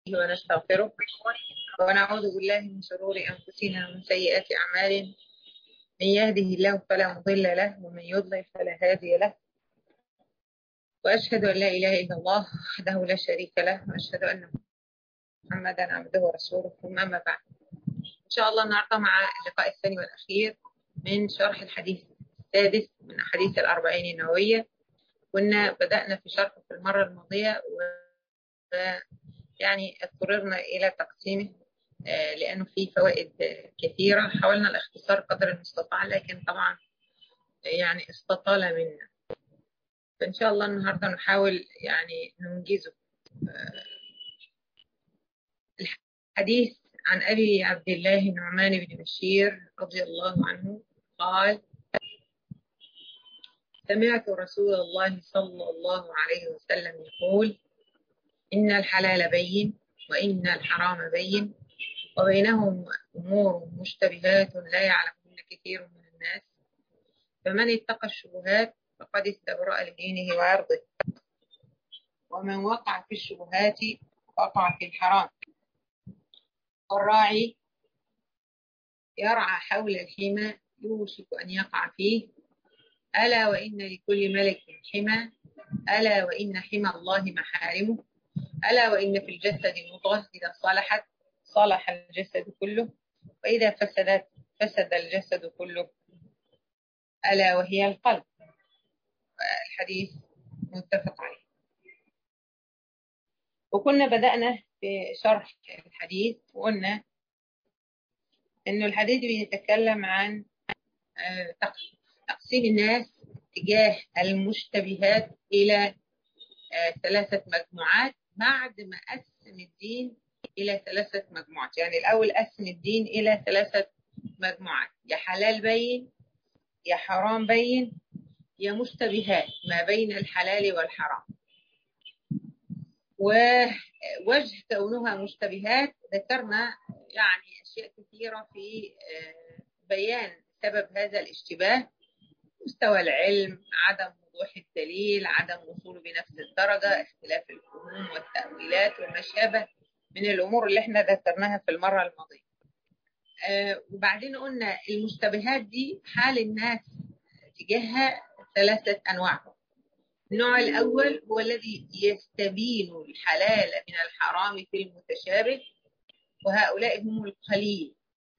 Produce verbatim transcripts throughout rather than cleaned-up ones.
ونستغفره ونعوذ بالله من شرور أنفسنا ومن سيئات أعمالنا. من يهده الله فلا مضل له ومن يضلل فلا هادي له، وأشهد أن لا إله إلا الله وحده لا شريك له، وأشهد أن محمدا عبده ورسوله. ثم أما بعد، إن شاء الله النهارده مع اللقاء الثاني والأخير من شرح الحديث السادس من أحاديث الأربعين النووية. كنا بدأنا في شرحه في المرة الماضية و يعني اضطررنا إلى تقسيمه لأنه فيه فوائد كثيرة. حاولنا الاختصار قدر المستطاع، لكن طبعا يعني استطال منا، فإن شاء الله النهاردة نحاول يعني ننجزه. الحديث عن أبي عبد الله النعمان بن بشير رضي الله عنه قال: سمعت رسول الله صلى الله عليه وسلم يقول: إن الحلال بين وإن الحرام بين وبينهم أمور مشتبهات لا يعلمهن كثير من الناس، فمن اتقى الشبهات فقد استبرأ لدينه وعرضه، ومن وقع في الشبهات وقع في الحرام. والراعي يرعى حول الحمى يوشك أن يقع فيه، ألا وإن لكل ملك حمى، ألا وإن حمى الله محارمه، ألا وإن في الجسد مضغة إذا صلحت صلح الجسد كله، وإذا فسدت فسد الجسد كله، ألا وهي القلب. الحديث متفق عليه. وكنا بدأنا في شرح الحديث وقلنا إنه الحديث بيتكلم عن تقسيم الناس تجاه المشتبهات إلى ثلاثة مجموعات بعد ما قسم الدين إلى ثلاثة مجموعات. يعني الأول قسم الدين إلى ثلاثة مجموعات: يا حلال بين، يا حرام بين، يا مشتبهات ما بين الحلال والحرام. ووجه كونها مشتبهات ذكرنا يعني أشياء كثيرة في بيان سبب هذا الاشتباه: مستوى العلم، عدم وضوح الدليل، عدم وصوله بنفس الدرجة، اختلاف الفهوم والتأويلات وما شابه من الأمور اللي احنا ذكرناها في المرة الماضية. آه وبعدين قلنا المشتبهات دي حال الناس تجاهها ثلاثة أنواع. النوع الأول هو الذي يستبين الحلال من الحرام في المتشابه، وهؤلاء هم القليل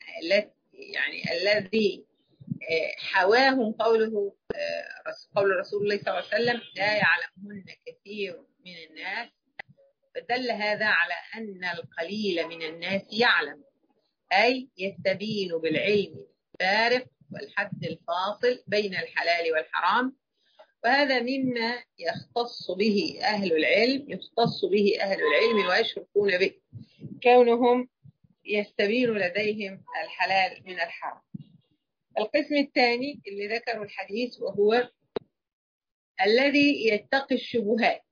يعني الذي حواهم قوله قول رسول الله صلى الله عليه وسلم: لا يعلمهن كثير من الناس. فدل هذا على أن القليل من الناس يعلم، أي يستبين بالعلم الفارق والحد الفاصل بين الحلال والحرام. وهذا مما يختص به أهل العلم يختص به أهل العلم ويشركون به، كونهم يستبين لديهم الحلال من الحرام. القسم الثاني اللي ذكره الحديث وهو الذي يتقي الشبهات،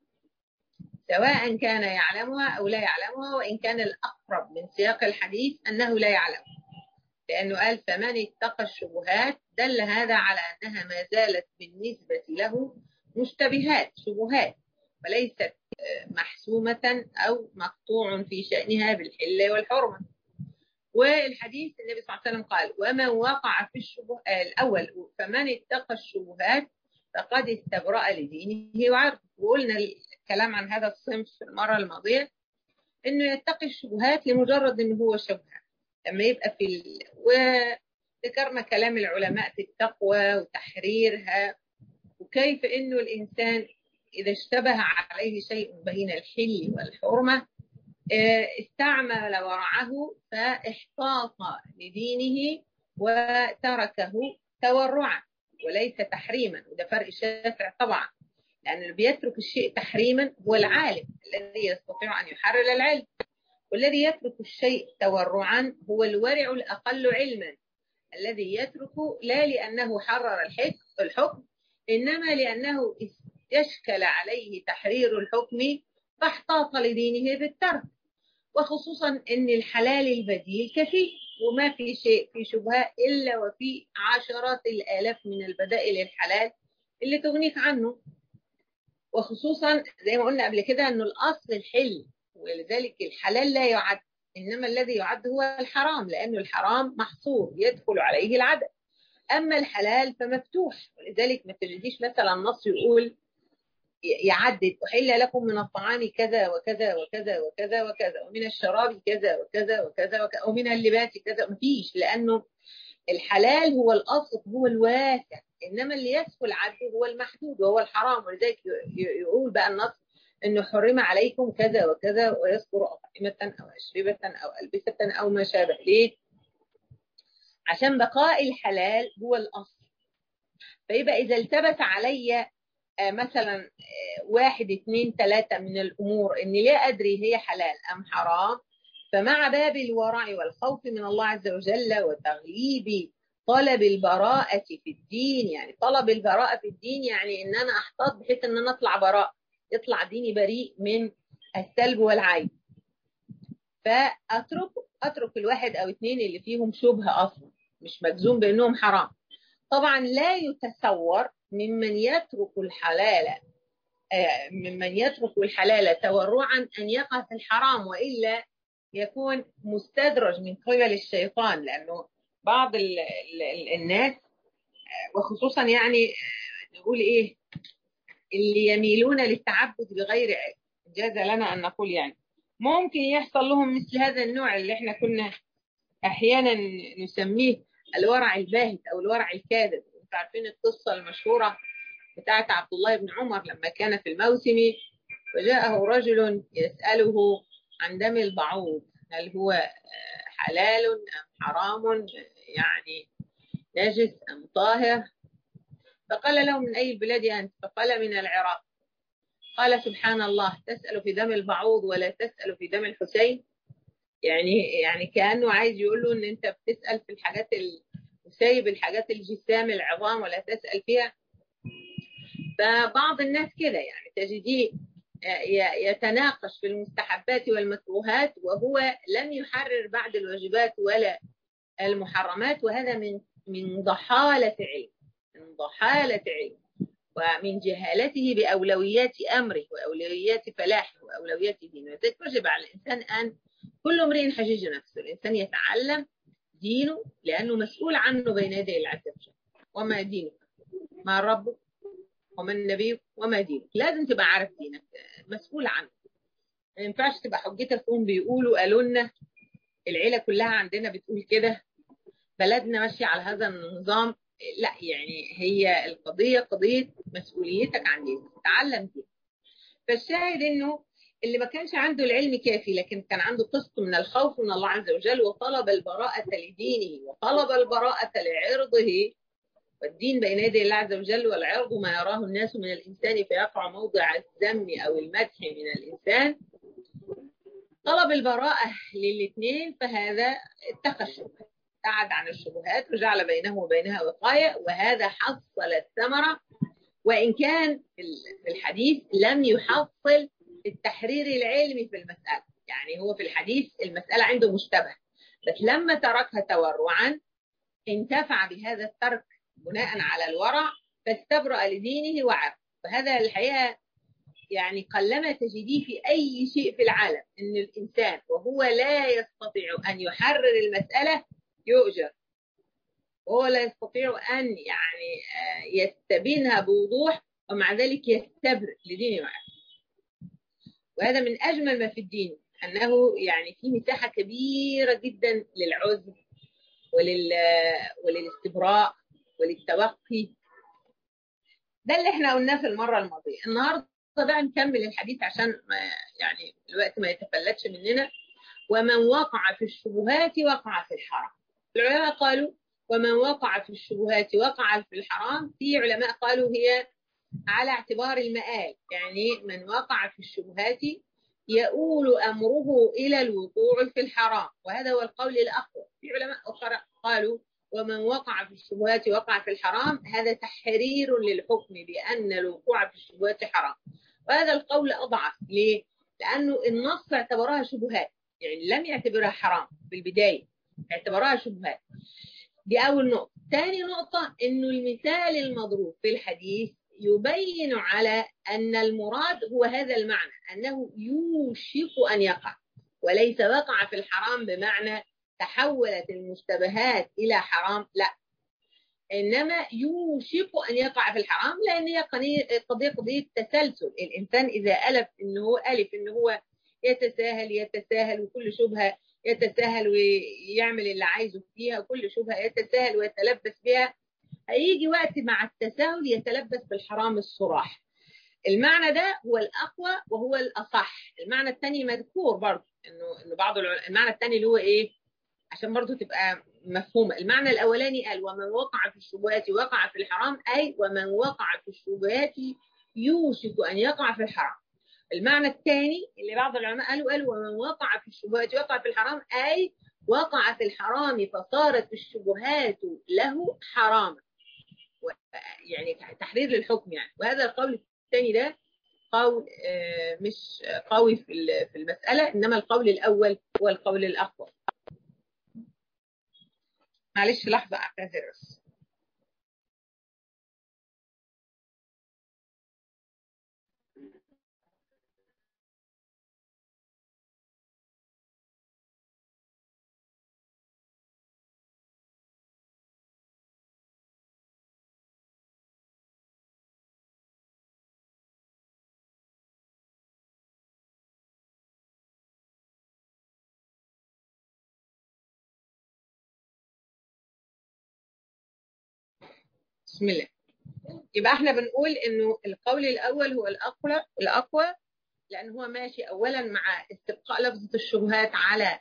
سواء كان يعلمها أو لا يعلمها، وإن كان الأقرب من سياق الحديث أنه لا يعلمها، لأنه قال: فمن اتقى الشبهات، دل هذا على أنها ما زالت بالنسبة له مشتبهات شبهات، وليست محسومة أو مقطوع في شأنها بالحل والحرمة. والحديث النبي صلى الله عليه وسلم قال: ومن وقع في الشبهات الأول فمن اتقى الشبهات فقد استبرأ لدينه وعرضه. وقلنا الكلام عن هذا الصنف في المرة الماضية، إنه يتقي الشبهات لمجرد إنه هو شبهة لما يبقى في ال... وذكرنا كلام العلماء في التقوى وتحريرها، وكيف إنه الإنسان إذا اشتبه عليه شيء بين الحل والحرمة استعمل ورعه فاحتاط لدينه وتركه تورعا وليس تحريما. وده فرق شاسع طبعا، لأن اللي بيترك الشيء تحريما هو العالم الذي يستطيع أن يحرر العلم، والذي يترك الشيء تورعا هو الورع الأقل علما، الذي يتركه لا لأنه حرر الحكم، إنما لأنه استشكل عليه تحرير الحكم فاحتاط لدينه بالترك. وخصوصا أن الحلال البديل كثير، وما في شيء في شبهة إلا وفي عشرات الآلاف من البدائل الحلال اللي تغنيك عنه. وخصوصا زي ما قلنا قبل كده أنه الأصل الحل ولذلك الحلال لا يعد، إنما الذي يعد هو الحرام، لأنه الحرام محصور يدخل عليه العدد. أما الحلال فمفتوح، ولذلك ما تجديش مثلا نص يقول يعدد أحل لكم من الطعام كذا وكذا وكذا وكذا وكذا ومن الشراب كذا وكذا وكذا وكذا ومن اللباس كذا، مفيش، لأنه الحلال هو الأصل هو الواسع، إنما اللي يدخل عده هو المحدود وهو الحرام. ولذلك يقول بقى النص إنه حرم عليكم كذا وكذا، ويذكر أطعمة أو أشربة أو ألبسة أو ما شابه. ليه؟ عشان بقاء الحلال هو الأصل. فيبقى إذا التبس علي مثلا واحد اثنين ثلاثة من الأمور إني لا أدري هي حلال أم حرام، فمع باب الورع والخوف من الله عز وجل وتغليب طلب البراءة في الدين، يعني طلب البراءة في الدين يعني إن أنا أحتاط بحيث إن أنا أطلع براء، يطلع ديني بريء من السلب والعيب، فأترك أترك الواحد أو اثنين اللي فيهم شبهة أصلا مش مجزوم بأنهم حرام. طبعا لا يتصور ممن يترك الحلال ممن يترك الحلال تورعا أن يقع في الحرام، وإلا يكون مستدرج من قبل الشيطان. لأنه بعض ال ال الناس وخصوصا يعني نقول إيه اللي يميلون للتعبد بغير علم، جاز لنا أن نقول يعني ممكن يحصل لهم مثل هذا النوع اللي احنا كنا أحيانا نسميه الورع الباهت أو الورع الكاذب. انتوا عارفين القصة المشهورة بتاعت عبد الله بن عمر لما كان في الموسم وجاءه رجل يسأله عن دم البعوض، هل هو حلال أم حرام، يعني نجس أم طاهر؟ فقال له من أي البلاد أنت؟ فقال من العراق. قال سبحان الله، تسأل في دم البعوض ولا تسأل في دم الحسين؟ يعني يعني كأنه عايز يقول له ان انت بتسأل في الحاجات وسايب الحاجات الجسام العظام ولا تسأل فيها. فبعض الناس كده يعني تجديه يتناقش في المستحبات والمكروهات وهو لم يحرر بعد الواجبات ولا المحرمات، وهذا من من ضحالة علم من ضحالة علم ومن جهالته بأولويات أمره وأولويات فلاحه وأولويات دينه. يجب على الإنسان أن كل امرئ حجيج نفسه، الإنسان يتعلم دينه لأنه مسؤول عنه بين يدي الله عز وجل. وما دينك؟ ما ربك؟ ومن نبيك؟ وما دينك؟ لازم تبقى عارف دينك، مسؤول عنه. ما ينفعش تبقى حجتك تقوم بيقولوا قالوا لنا، العيلة كلها عندنا بتقول كده، بلدنا ماشية على هذا النظام. لا، يعني هي القضية قضية مسؤوليتك عن دينك، تعلم دينك. فالشاهد انه اللي ما كانش عنده العلم كافي لكن كان عنده قسط من الخوف من الله عز وجل وطلب البراءة لدينه وطلب البراءة لعرضه، والدين بين يدي الله عز وجل والعرض ما يراه الناس من الإنسان فيقع موضع الذم أو المدح من الإنسان، طلب البراءة للاثنين، فهذا اتقى الشبهات، ابتعد عن الشبهات وجعل بينه وبينها وقاية، وهذا حصل الثمرة. وإن كان في الحديث لم يحصل التحرير العلمي في المسألة، يعني هو في الحديث المسألة عنده مشتبه، بس لما تركها تورعا انتفع بهذا الترك بناء على الورع فاستبرأ لدينه وعرض. فهذا الحقيقة يعني قلما تجديه في أي شيء في العالم إن الإنسان وهو لا يستطيع أن يحرر المسألة يؤجر، وهو لا يستطيع أن يعني يستبينها بوضوح ومع ذلك يستبرئ لدينه وعرض. وهذا من أجمل ما في الدين، أنه يعني في مساحة كبيرة جدا للعذر ولل... وللاستبراء وللتوقي. ده اللي احنا قلناه في المرة الماضية. النهاردة بقى نكمل الحديث عشان ما يعني الوقت ما يتفلتش مننا. ومن وقع في الشبهات وقع في الحرام. العلماء قالوا ومن وقع في الشبهات وقع في الحرام، في علماء قالوا هي على اعتبار المآل، يعني من وقع في الشبهات يؤول أمره إلى الوقوع في الحرام، وهذا هو القول الأقوى. في علماء أخرى قالوا ومن وقع في الشبهات وقع في الحرام، هذا تحرير للحكم بأن الوقوع في الشبهات حرام، وهذا القول أضعف. ليه؟ لأنه النص اعتبرها شبهات، يعني لم يعتبرها حرام في البداية، اعتبرها شبهات. دي أول نقطة. ثاني نقطة إنه المثال المضروب في الحديث يبين على أن المراد هو هذا المعنى، أنه يوشك أن يقع، وليس وقع في الحرام بمعنى تحولت المشتبهات إلى حرام، لا، إنما يوشك أن يقع في الحرام، لأن هي قضية قضية تسلسل. الإنسان إذا ألف إنه هو ألف إنه هو يتساهل يتساهل وكل شبهة يتساهل ويعمل اللي عايزه فيها، وكل شبهة يتساهل ويتلبس بها، هيجي وقت مع التساهل يتلبس بالحرام الصراح. المعنى ده هو الأقوى وهو الأصح. المعنى الثاني مذكور برضه، إنه إنه بعض المعنى الثاني اللي هو إيه، عشان برضه تبقى مفهومة. المعنى الأولاني قال ومن وقع في الشبهات وقع في الحرام، أي ومن وقع في الشبهات يوشك أن يقع في الحرام. المعنى الثاني اللي بعض العلماء قالوا قالوا ومن وقع في الشبهات وقع في الحرام، أي وقع في الحرام فصارت الشبهات له حراما، يعني تحرير للحكم يعني. وهذا القول الثاني ده قول مش قوي في المسألة، إنما القول الأول هو القول الأقوى. معلش لحظة أعتذر. بسم الله. يبقى احنا بنقول انه القول الاول هو الاقوى الاقوى لان هو ماشي اولا مع استبقاء لفظة الشبهات على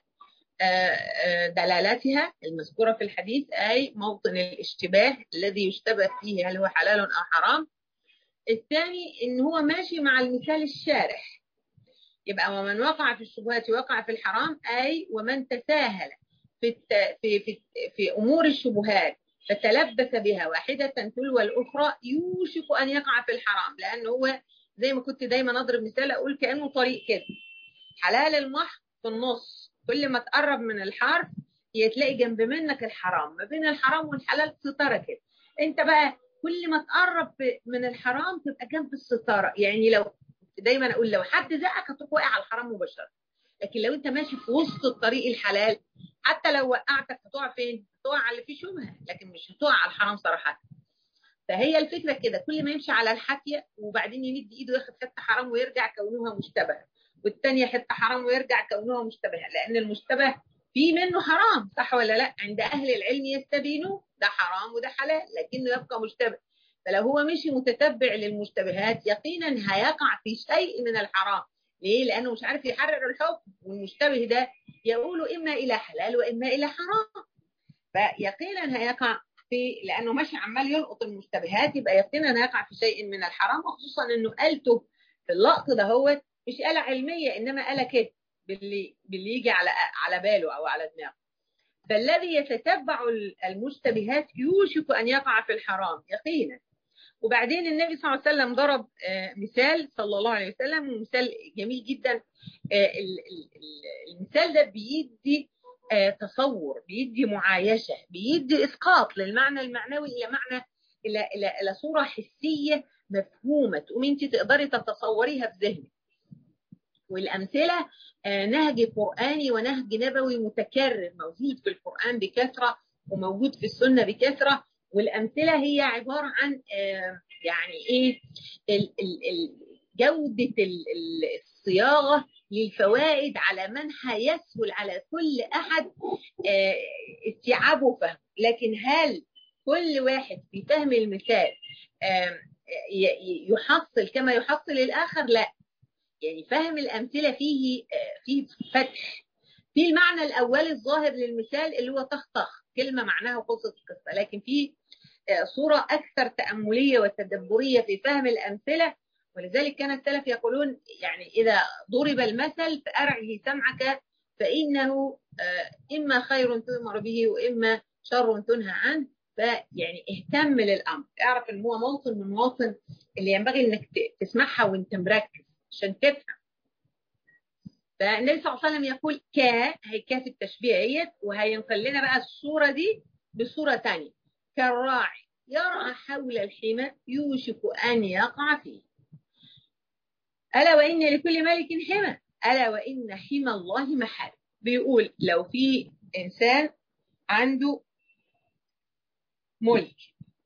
دلالتها المذكورة في الحديث، اي موطن الاشتباه الذي يشتبه فيه هل هو حلال او حرام. الثاني ان هو ماشي مع المثال الشارح، يبقى ومن وقع في الشبهات وقع في الحرام، اي ومن تساهل في الت... في في في امور الشبهات فتلبس بها واحدة تلو الأخرى يوشك أن يقع في الحرام. لأنه هو زي ما كنت دايما أضرب مثال أقول كأنه طريق كده، حلال المحض في النص، كل ما تقرب من الحرف تلاقي جنب منك الحرام، ما بين الحرام والحلال ستارة كده. أنت بقى كل ما تقرب من الحرام تبقى جنب الستارة. يعني لو دايما أقول لو حد زقك هتروح واقع على الحرام مباشرة، لكن لو أنت ماشي في وسط الطريق الحلال حتى لو وقعتك هتقع فين؟ هتقع على اللي فيه شبهه، لكن مش هتقع على الحرام صراحه. فهي الفكره كده، كل ما يمشي على الحافيه وبعدين يمد ايده ياخد حته حرام ويرجع كونها مشتبهه، والثانيه حته حرام ويرجع كونها مشتبهه، لان المشتبه في منه حرام، صح ولا لا؟ عند اهل العلم يستبينوا ده حرام وده حلال، لكنه يبقى مشتبه. فلو هو مشي متتبع للمشتبهات يقينا هيقع في شيء من الحرام. ليه؟ لانه مش عارف يحرر الحكم، والمشتبه ده يقول اما الى حلال واما الى حرام، فيقينا هيقع في، لانه ماشي عمال يلقط المشتبهات، يبقى يقينا هيقع في شيء من الحرام. وخصوصا انه قالته في اللقط ده هو مش آلة علميه، انما آلة كده باللي باللي يجي على على باله او على دماغه. فالذي يتتبع المشتبهات يوشك ان يقع في الحرام يقينا. وبعدين النبي صلى الله عليه وسلم ضرب مثال صلى الله عليه وسلم، ومثال جميل جدا. المثال ده بيدي تصور، بيدي معايشة، بيدي إسقاط للمعنى المعنوي إلى معنى إلى إلى إلى صورة حسية مفهومة تقوم أنت تقدري تتصوريها في ذهنك. والأمثلة نهج قرآني ونهج نبوي متكرر موجود في القرآن بكثرة وموجود في السنة بكثرة. والأمثلة هي عبارة عن يعني إيه جودة الصياغة للفوائد على منحى يسهل على كل أحد استيعابه وفهمه. لكن هل كل واحد في فهم المثال يحصل كما يحصل الآخر؟ لا، يعني فهم الأمثلة فيه فيه فتح في المعنى الأول الظاهر للمثال اللي هو تخطخ كلمة معناها قصة القصة، لكن في صورة أكثر تأملية وتدبرية في فهم الأمثلة. ولذلك كان السلف يقولون يعني إذا ضرب المثل فأرعه سمعك فإنه إما خير تؤمر به وإما شر تنهى عنه. فيعني اهتم للأمر، اعرف إن هو موطن من مواطن اللي ينبغي إنك تسمعها وإنت مركز عشان تفهم. فالنبي صلى الله عليه وسلم يقول كا، هي كا في التشبيهية، وهينقل لنا بقى الصورة دي بصورة ثانية. كالراعي يرعى حول الحمى يوشك أن يقع فيه. ألا وإن لكل ملك حمى ألا وإن حمى الله محارم. بيقول لو في إنسان عنده ملك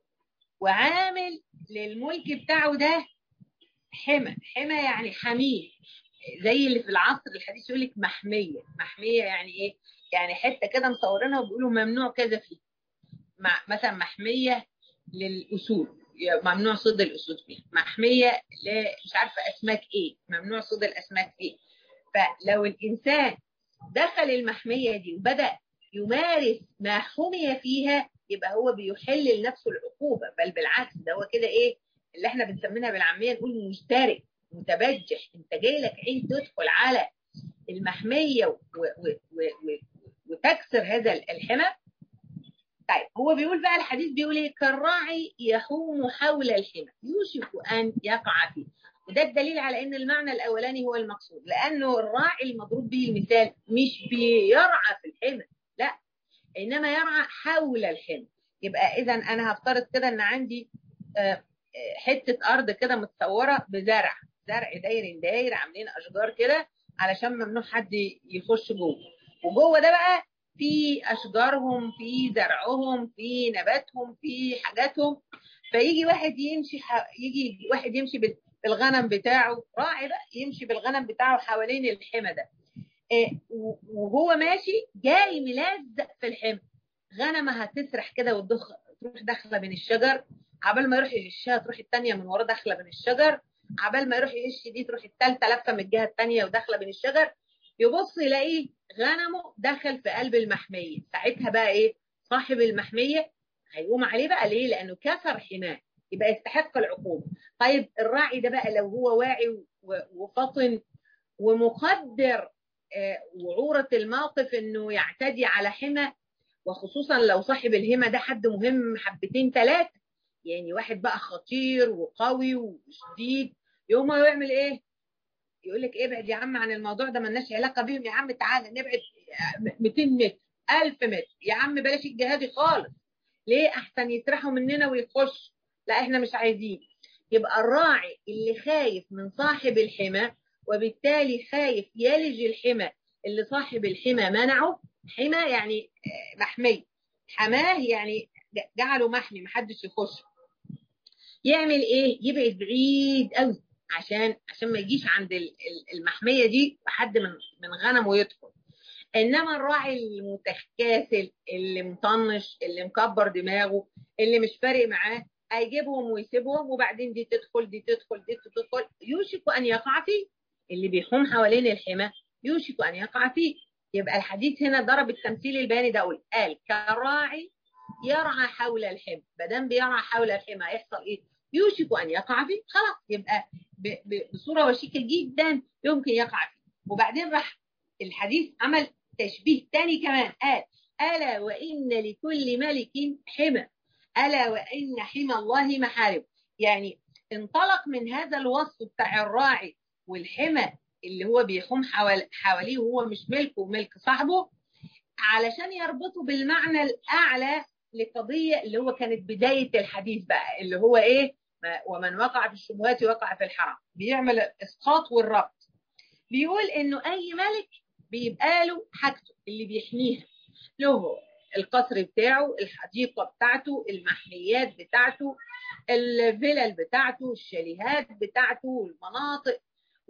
وعامل للملك بتاعه ده حمى، حمى يعني حميه، زي اللي في العصر الحديث يقول لك محميه. محميه يعني ايه؟ يعني حته كده مصورينها وبيقولوا ممنوع كذا فيه، مع مثلا محميه للاسود ممنوع صيد الاسود فيها، محميه ل مش عارفه اسماك ايه ممنوع صيد الاسماك فيه. فلو الانسان دخل المحميه دي وبدا يمارس ما حمي فيها يبقى هو بيحل لنفسه العقوبه، بل بالعكس ده هو كده ايه اللي احنا بنسميها بالعاميه نقول مشترك متبجح. انت جاي لك عين تدخل على المحميه و و و و وتكسر هذا الحمى. طيب هو بيقول بقى الحديث بيقول ايه؟ كالراعي يحوم حول الحمى يوشك ان يقع فيه. وده الدليل على ان المعنى الاولاني هو المقصود، لانه الراعي المضروب به المثال مش بيرعى في الحمى، لا، انما يرعى حول الحمى. يبقى اذا انا هفترض كده ان عندي حته ارض كده متصوره بزرع، زرع داير داير عاملين اشجار كده علشان ممنوع حد يخش جوه، وجوه ده بقى في اشجارهم في زرعهم في نباتهم في حاجاتهم. فيجي واحد يمشي ح... يجي واحد يمشي بالغنم بتاعه، راعي بقى يمشي بالغنم بتاعه حوالين الحمى ده، إيه وهو ماشي جاي ملزق في الحمى، غنمه هتسرح كده وتروح داخله بين الشجر، عبال ما يروح يغشها تروح الثانيه من وراه داخله بين الشجر، عبال ما يروح يغش دي تروح الثالثه لفه من الجهه الثانيه وداخله بين الشجر، يبص يلاقيه غنمه دخل في قلب المحميه. ساعتها بقى ايه؟ صاحب المحميه هيقوم عليه بقى ليه؟ لانه كسر حماه، يبقى يستحق العقوبه. طيب الراعي ده بقى لو هو واعي وفطن ومقدر وعورة الموقف انه يعتدي على حمى، وخصوصا لو صاحب الهمة ده حد مهم حبتين ثلاثة، يعني واحد بقى خطير وقوي وشديد، يوم ما يعمل ايه؟ يقول لك ابعد يا عم عن الموضوع ده مالناش علاقة بيهم، يا عم تعالى نبعد مئتين متر ألف متر، يا عم بلاش الجهادي خالص، ليه؟ احسن يسرحوا مننا ويخش، لا احنا مش عايزين. يبقى الراعي اللي خايف من صاحب الحمى وبالتالي خايف يلج الحمى اللي صاحب الحمى منعه، حمى يعني محمي، حماه يعني جعله محمي محدش يخش، يعمل ايه؟ يبعد بعيد قوي عشان عشان ما يجيش عند المحميه دي حد من من غنمه يدخل. انما الراعي المتكاسل اللي مطنش اللي مكبر دماغه اللي مش فارق معاه هيجيبهم ويسيبهم، وبعدين دي تدخل دي تدخل دي تدخل، يوشك ان يقع فيه. اللي بيحوم حوالين الحمى يوشك ان يقع فيه. يبقى الحديث هنا ضرب التمثيل البياني ده، قال كراعي يرعى حول الحمى، ما دام بيرعى حول الحمى يحصل ايه؟ يوشك ان يقع فيه، خلاص يبقى بصوره وشيكه جدا يمكن يقع فيه. وبعدين راح الحديث عمل تشبيه تاني كمان، قال ألا وإن لكل ملك حمى ألا وإن حمى الله محارم. يعني انطلق من هذا الوصف بتاع الراعي والحمى اللي هو بيحوم حوال حواليه وهو مش ملكه وملك صاحبه، علشان يربطه بالمعنى الأعلى لقضية اللي هو كانت بداية الحديث بقى، اللي هو إيه؟ ومن وقع في الشبهات وقع في الحرام، بيعمل الإسقاط والربط. بيقول إنه أي ملك بيبقى له حاجته اللي بيحميها، له القصر بتاعه، الحديقة بتاعته، المحميات بتاعته، الفلل بتاعته، الشاليهات بتاعته، المناطق.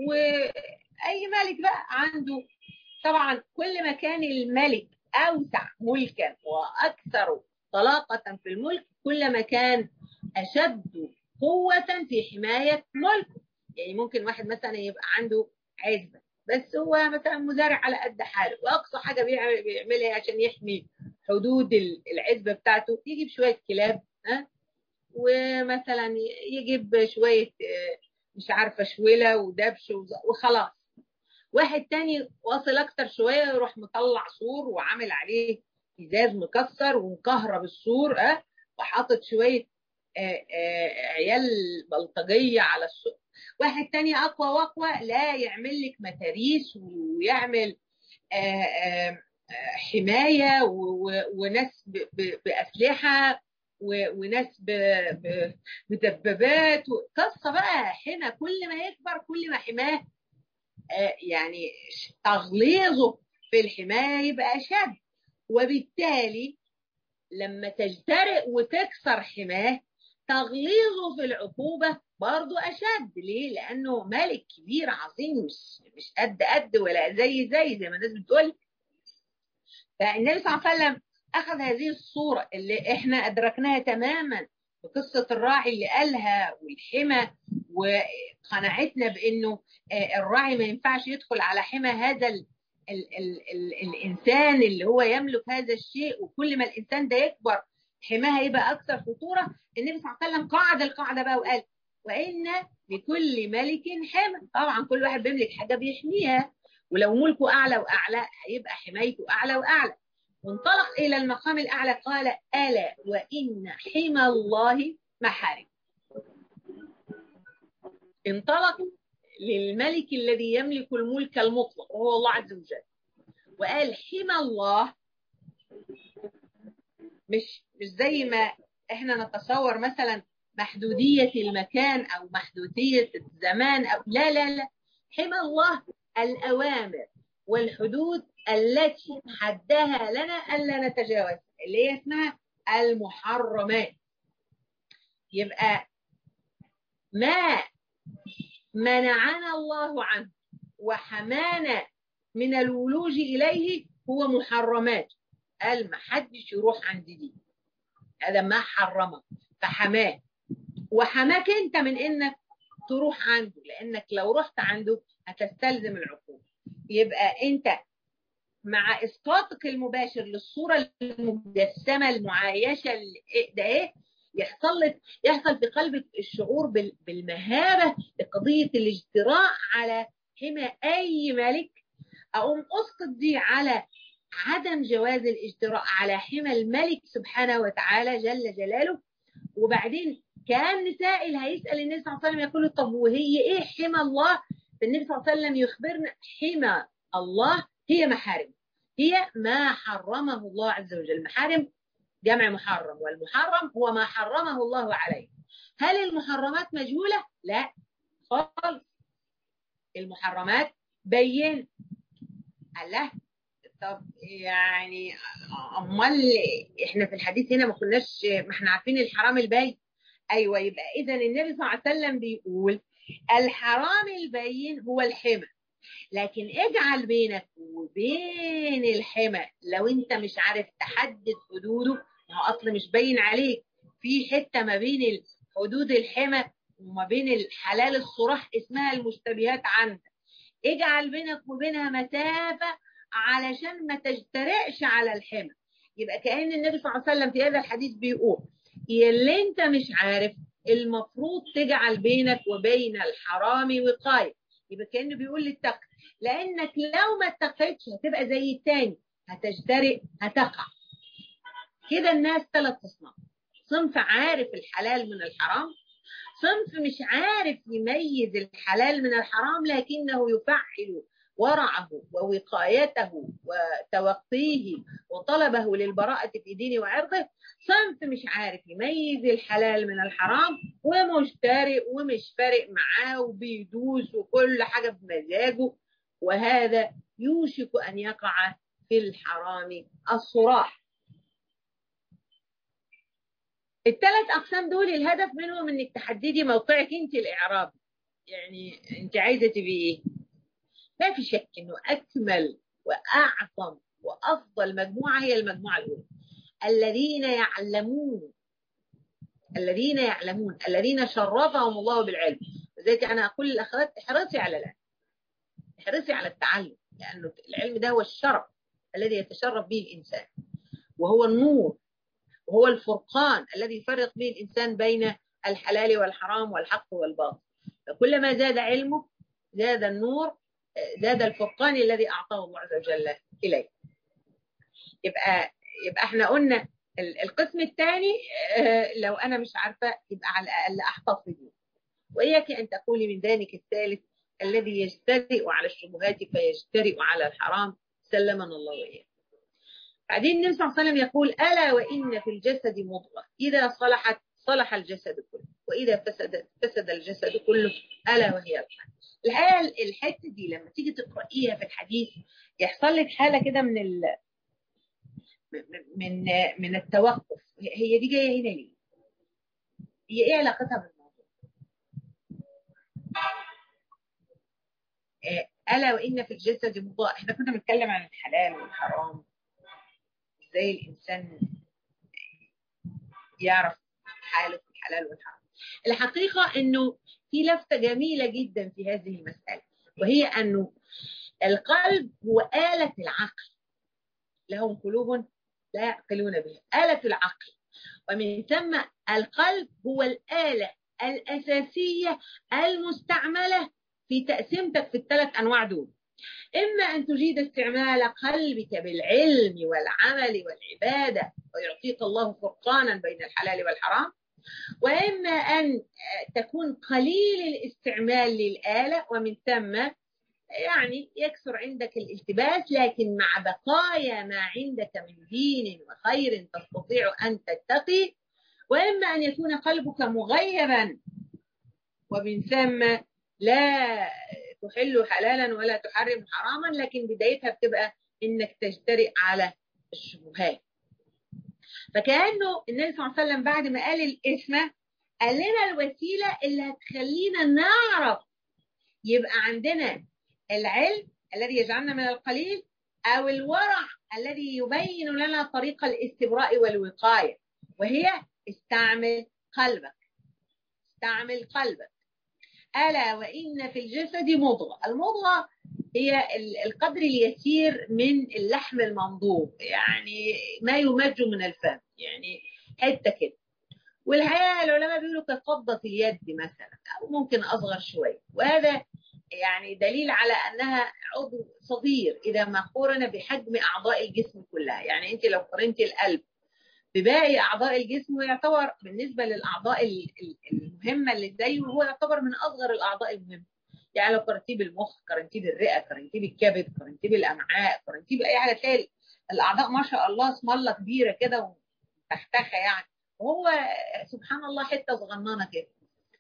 وأي ملك بقى عنده طبعا كل ما كان الملك أوسع ملكا وأكثر طلاقة في الملك كل ما كان أشد قوة في حماية ملكه. يعني ممكن واحد مثلا يبقى عنده عزبة بس هو مثلا مزارع على قد حاله، واقصى حاجه بيعمل بيعملها عشان يحمي حدود العزبه بتاعته يجيب شويه كلاب، ها، ومثلا يجيب شويه مش عارفه شوله ودبش وخلاص. واحد تاني واصل اكتر شويه يروح مطلع سور وعامل عليه ازاز مكسر ومكهرب السور، ها، وحاطط شويه عيال بلطجيه على السور. واحد تاني اقوى واقوى لا يعمل لك متاريس ويعمل آآ آآ حمايه وناس باسلحه وناس بدبابات قصه بقى. حمى كل ما يكبر كل ما حماه يعني تغليظه في الحمايه يبقى اشد، وبالتالي لما تجترئ وتكسر حماه تغليظه في العقوبه برضه اشد. ليه؟ لانه ملك كبير عظيم، مش مش قد قد ولا زي زي زي ما الناس بتقول. فالنبي صلى الله عليه وسلم اخذ هذه الصوره اللي احنا ادركناها تماما بقصه الراعي اللي قالها والحمى، وقناعتنا بانه الراعي ما ينفعش يدخل على حمى هذا ال ال ال ال الانسان اللي هو يملك هذا الشيء، وكل ما الانسان ده يكبر حماها يبقى اكثر خطوره. النبي صلى الله عليه وسلم قاعد القاعده بقى وقال وان لكل ملك حمى. طبعا كل واحد بيملك حاجه بيحميها، ولو ملكه اعلى واعلى هيبقى حمايته اعلى واعلى. وانطلق الى المقام الاعلى قال الا وان حمى الله محارم. انطلق للملك الذي يملك الملك المطلق وهو الله عز وجل، وقال حمى الله مش مش زي ما احنا نتصور مثلا محدودية المكان او محدودية الزمان او لا لا لا. حمى الله الأوامر والحدود التي حدها لنا ألا نتجاوز، اللي هي اسمها المحرمات. يبقى ما منعنا الله عنه وحمانا من الولوج إليه هو محرمات. قال ما حدش يروح عند دي، هذا ما حرمه فحماه، وحماك انت من انك تروح عنده، لانك لو رحت عنده هتستلزم العقوبة. يبقى انت مع اسقاطك المباشر للصورة المجسمة المعايشة ده ايه يحصل لك؟ يحصل في قلبك الشعور بالمهابة لقضية الاجتراء على حمى اي ملك. اقوم اسقط دي على عدم جواز الاجتراء على حمى الملك سبحانه وتعالى جل جلاله. وبعدين كان سائل هيسأل النبي صلى الله عليه وسلم يقول طب وهي ايه حمى الله؟ فالنبي صلى الله عليه وسلم يخبرنا حمى الله هي محارم، هي ما حرمه الله عز وجل. محارم جمع محرم، والمحرم هو ما حرمه الله عليه. هل المحرمات مجهولة؟ لا خالص، المحرمات بين. الله طب يعني امال احنا في الحديث هنا ما كناش ما احنا عارفين الحرام البين؟ ايوه، يبقى اذا النبي صلى الله عليه وسلم بيقول الحرام البين هو الحمى، لكن اجعل بينك وبين الحمى لو انت مش عارف تحدد حدوده، ما هو اصلا مش باين عليك في حته ما بين حدود الحمى وما بين الحلال الصراح اسمها المشتبهات عندك. اجعل بينك وبينها مسافه علشان ما تجترئش على الحمى. يبقى كأن النبي صلى الله عليه وسلم في هذا الحديث بيقول يلي انت مش عارف المفروض تجعل بينك وبين الحرام وقاية. يبقى كأنه بيقول للتقي، لانك لو ما اتقيتش هتبقى زي التاني، هتجترئ هتقع. كده الناس ثلاث اصناف: صنف عارف الحلال من الحرام، صنف مش عارف يميز الحلال من الحرام لكنه يفعل ورعه ووقايته وتوقيه وطلبه للبراءة في دينه وعرضه، صنف مش عارف يميز الحلال من الحرام ومشترئ ومش فارق معاه وبيدوس وكل حاجة بمزاجه، وهذا يوشك أن يقع في الحرام الصراح. الثلاث أقسام دول الهدف منهم إنك تحددي موقعك أنت الإعرابي، يعني أنت عايزة تبقي إيه؟ ما في شك إنه أكمل وأعظم وأفضل مجموعة هي المجموعة الأولى، الذين يعلمون الذين يعلمون الذين شرفهم الله بالعلم. لذلك أنا أقول للأخوات احرصي على العلم، احرصي على التعلم، لأنه العلم ده هو الشرف الذي يتشرف به الإنسان، وهو النور وهو الفرقان الذي يفرق به الإنسان بين الحلال والحرام والحق والباطل. فكلما زاد علمه زاد النور، زاد الفرقان الذي أعطاه الله عز وجل إليه. يبقى يبقى احنا قلنا القسم الثاني لو أنا مش عارفة يبقى على الأقل أحتفظ به، وإياك أن تقولي من ذلك الثالث الذي يجترئ على الشبهات فيجترئ على الحرام، سلمنا الله وإياه. بعدين النبي صلى الله عليه وسلم يقول ألا وإن في الجسد مضغة إذا صلحت صلح الجسد كله وإذا فسد فسد الجسد كله ألا وهي القلب. الحقيقة الحتة دي لما تيجي تقرأيها في الحديث يحصل لك حالة كده من ال... من من التوقف. هي دي جاية هنا ليه؟ هي إيه علاقتها بالموضوع؟ ألا وإن في الجسد مضغة. إحنا كنا بنتكلم عن الحلال والحرام، إزاي الإنسان يعرف حاله في الحلال والحرام. الحقيقة إنه في لفتة جميلة جدا في هذه المسألة، وهي أنه القلب هو آلة العقل، لهم قلوب لا يعقلون بها، آلة العقل. ومن ثم القلب هو الآلة الأساسية المستعملة في تقسيمتك في الثلاث أنواع دول. إما أن تجيد استعمال قلبك بالعلم والعمل والعبادة ويعطيك الله فرقانا بين الحلال والحرام، وإما أن تكون قليل الاستعمال للآلة ومن ثم يعني يكثر عندك الالتباس، لكن مع بقايا ما عندك من دين وخير تستطيع أن تتقي. وإما أن يكون قلبك مغيبا ومن ثم لا تحل حلالا ولا تحرم حراما، لكن بدايتها بتبقى إنك تجترئ على الشبهات. فكأنه النبي صلى الله عليه وسلم بعد ما قال الاسم قال لنا الوسيلة اللي هتخلينا نعرف يبقى عندنا العلم الذي يجعلنا من القليل، أو الورع الذي يبين لنا طريق الاستبراء والوقاية، وهي استعمل قلبك. استعمل قلبك. ألا وإن في الجسد مضغة. المضغة هي القدر اليسير من اللحم الممضوغ، يعني ما يمج من الفم، يعني حتة كده. والحقيقة العلماء بيقولوا كقبضة اليد مثلا، أو ممكن أصغر شوية، وهذا يعني دليل على أنها عضو صغير إذا ما قورن بحجم أعضاء الجسم كلها. يعني أنت لو قارنتي القلب بباقي أعضاء الجسم يعتبر بالنسبة للأعضاء المهمة اللي زيه هو يعتبر من أصغر الأعضاء المهمة. يعني لو قارنتيه بالمخ، قارنتيه بالرئة، قارنتيه بالكبد، قارنتيه بالأمعاء، قارنتيه بأي حاجة، تلاقي الأعضاء ما شاء الله اسم الله كبيرة كده وتختخة يعني، وهو سبحان الله حتة صغننة كده.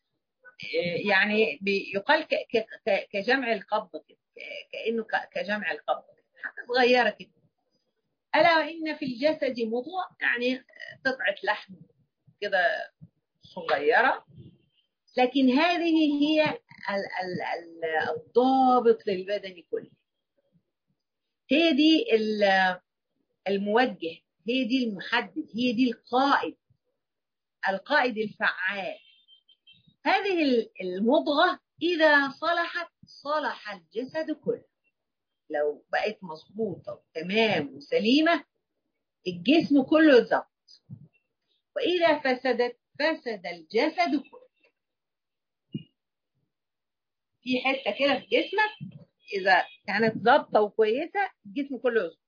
يعني يقال كجمع القبض كده، كأنه كجمع القبض حاجة صغيرة كده. ألا وإن في الجسد مضغة، يعني قطعة لحم كده صغيرة، لكن هذه هي الضابط للبدن كله. هي دي الموجه، هي دي المحدد، هي دي القائد، القائد الفعال. هذه المضغة إذا صلحت صلح الجسد كله. لو بقت مظبوطة وتمام وسليمة الجسم كله اتظبط، وإذا فسدت فسد الجسد كله. في حتة كده في جسمك إذا كانت ظابطة وكويسة الجسم كله يظبط.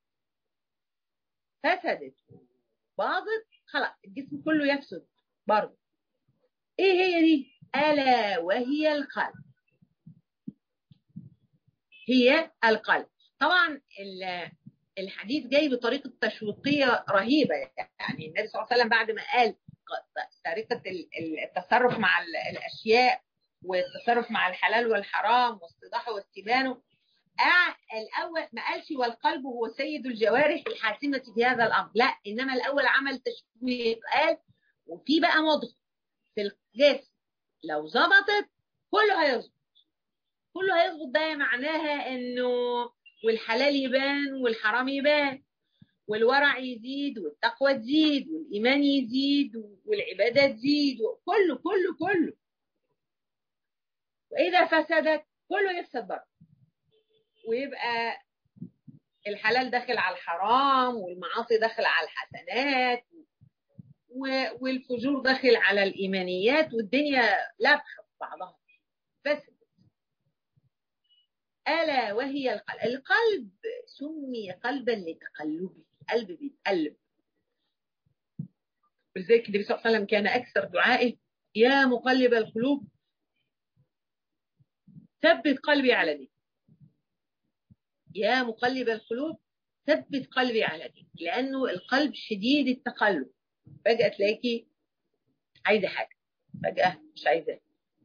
فسدت باظت خلاص الجسم كله يفسد برضه. إيه هي دي؟ ألا وهي القلب. هي القلب. طبعا الحديث جاي بطريقة تشويقية رهيبة. يعني النبي صلى الله عليه وسلم بعد ما قال طريقة التصرف مع الأشياء والتصرف مع الحلال والحرام واستيضاحه واستبانه، الأول ما قالش والقلب هو سيد الجوارح الحاسمة في هذا الأمر، لا، إنما الأول عمل تشويق، قال وفي بقى مضغ في الجسم لو ظبطت كله هيظبط. كله هيظبط ده معناها إنه والحلال يبان والحرام يبان، والورع يزيد والتقوى تزيد والإيمان يزيد والعبادة تزيد، كله كله كله. وإذا فسدت كله يفسد برضه، ويبقى الحلال داخل على الحرام والمعاصي داخل على الحسنات والفجور داخل على الإيمانيات، والدنيا لابخة في بعضها فسد. ألا وهي القلب. القلب سمي قلبا لتقلبه، القلب بيتقلب. ولذلك النبي صلى الله عليه وسلم كان أكثر دعائه يا مقلب القلوب ثبت قلبي على دينك. يا مقلب القلوب ثبت قلبي على دينك، لأنه القلب شديد التقلب، فجأة تلاقي عايزة حاجة، فجأة مش عايزة،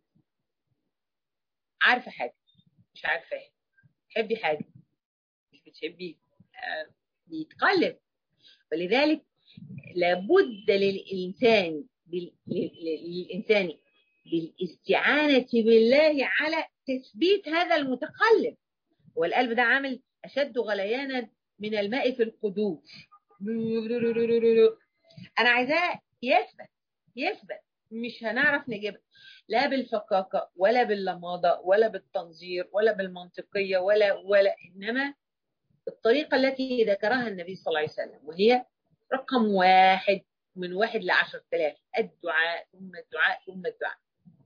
عارفة حاجة مش عارفاها، تحبي حاجة مش بتحبيه، آه بيتقلب. ولذلك لابد للإنسان بال... للإنسان بالاستعانة بالله على تثبيت هذا المتقلب. والقلب ده عامل أشد غليانا من الماء في القدور. أنا عايزاه يثبت يثبت، مش هنعرف نجيبها لا بالفكاكة ولا باللماضة ولا بالتنظير ولا بالمنطقية ولا ولا إنما الطريقة التي ذكرها النبي صلى الله عليه وسلم، وهي رقم واحد من واحد لعشر تلاف، الدعاء ثم الدعاء ثم الدعاء.